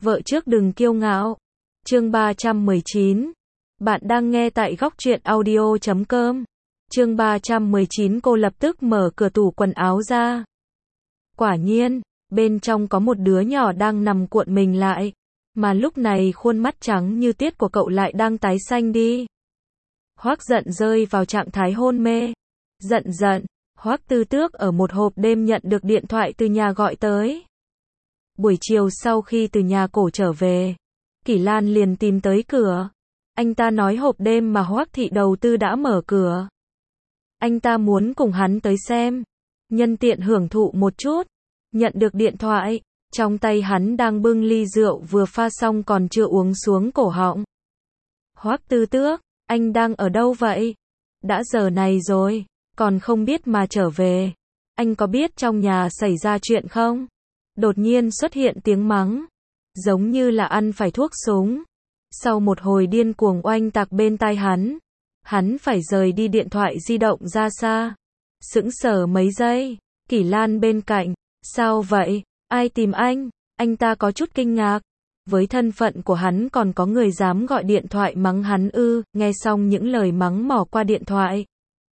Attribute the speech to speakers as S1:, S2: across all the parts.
S1: Vợ trước đừng kiêu ngạo. Chương 319. Bạn đang nghe tại góc truyện audio.com. Chương 319. Cô lập tức mở cửa tủ quần áo ra. Quả nhiên, bên trong có một đứa nhỏ đang nằm cuộn mình lại. Mà lúc này khuôn mắt trắng như tiết của cậu lại đang tái xanh đi. Hoắc Giận rơi vào trạng thái hôn mê. Giận, Hoắc Tư Tước ở một hộp đêm nhận được điện thoại từ nhà gọi tới. Buổi chiều sau khi từ nhà cổ trở về, Kỷ Lan liền tìm tới cửa. Anh ta nói hộp đêm mà Hoắc thị đầu tư đã mở cửa. Anh ta muốn cùng hắn tới xem, nhân tiện hưởng thụ một chút. Nhận được điện thoại, trong tay hắn đang bưng ly rượu vừa pha xong còn chưa uống xuống cổ họng. Hoắc Tư Tước, anh đang ở đâu vậy? Đã giờ này rồi, còn không biết mà trở về. Anh có biết trong nhà xảy ra chuyện không? Đột nhiên xuất hiện tiếng mắng, giống như là ăn phải thuốc súng. Sau một hồi điên cuồng oanh tạc bên tai hắn phải rời đi điện thoại di động ra xa. Sững sờ mấy giây, Kỷ Lan bên cạnh, sao vậy? Ai tìm anh? Anh ta có chút kinh ngạc. Với thân phận của hắn còn có người dám gọi điện thoại mắng hắn ư? Nghe xong những lời mắng mỏ qua điện thoại,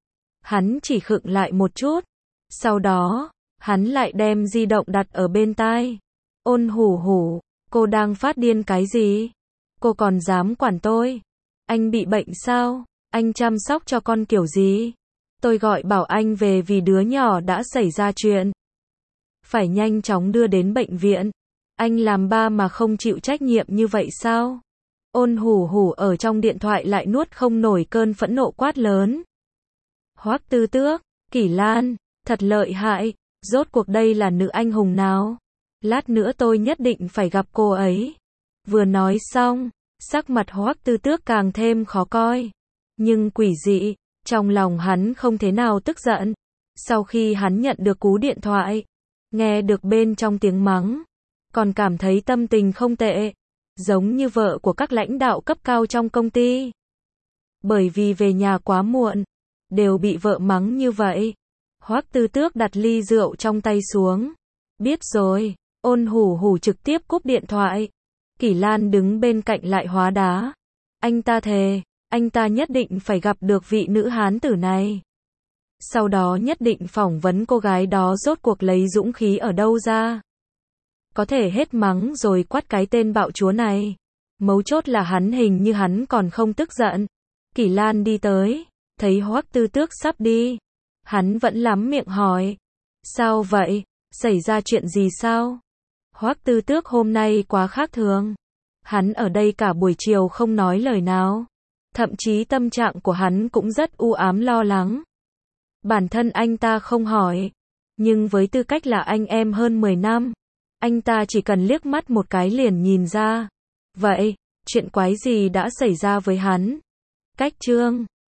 S1: hắn chỉ khựng lại một chút. Sau đó, hắn lại đem di động đặt ở bên tai. Ôn Hủ Hủ, cô đang phát điên cái gì? Cô còn dám quản tôi? Anh bị bệnh sao? Anh chăm sóc cho con kiểu gì? Tôi gọi bảo anh về vì đứa nhỏ đã xảy ra chuyện. Phải nhanh chóng đưa đến bệnh viện. Anh làm ba mà không chịu trách nhiệm như vậy sao? Ôn Hủ Hủ ở trong điện thoại lại nuốt không nổi cơn phẫn nộ quát lớn. Hoắc Tư Tước, Kỷ Lan, thật lợi hại, rốt cuộc đây là nữ anh hùng nào? Lát nữa tôi nhất định phải gặp cô ấy. Vừa nói xong, sắc mặt Hoắc Tư Tước càng thêm khó coi. Nhưng quỷ dị, trong lòng hắn không thế nào tức giận. Sau khi hắn nhận được cú điện thoại, nghe được bên trong tiếng mắng, còn cảm thấy tâm tình không tệ, giống như vợ của các lãnh đạo cấp cao trong công ty. Bởi vì về nhà quá muộn, đều bị vợ mắng như vậy. Hoắc Tư Tước đặt ly rượu trong tay xuống. Biết rồi, Ôn Hủ Hủ trực tiếp cúp điện thoại. Kỷ Lan đứng bên cạnh lại hóa đá. Anh ta thề, anh ta nhất định phải gặp được vị nữ hán tử này. Sau đó nhất định phỏng vấn cô gái đó rốt cuộc lấy dũng khí ở đâu ra. Có thể hết mắng rồi quát cái tên bạo chúa này. Mấu chốt là hình như hắn còn không tức giận. Kỷ Lan đi tới, thấy Hoắc Tư Tước sắp đi. Hắn vẫn lắm miệng hỏi. Sao vậy? Xảy ra chuyện gì sao? Hoắc Tư Tước hôm nay quá khác thường. Hắn ở đây cả buổi chiều không nói lời nào. Thậm chí tâm trạng của hắn cũng rất u ám lo lắng. Bản thân anh ta không hỏi. Nhưng với tư cách là anh em hơn 10 năm, anh ta chỉ cần liếc mắt một cái liền nhìn ra. Vậy, chuyện quái gì đã xảy ra với hắn? Cách chương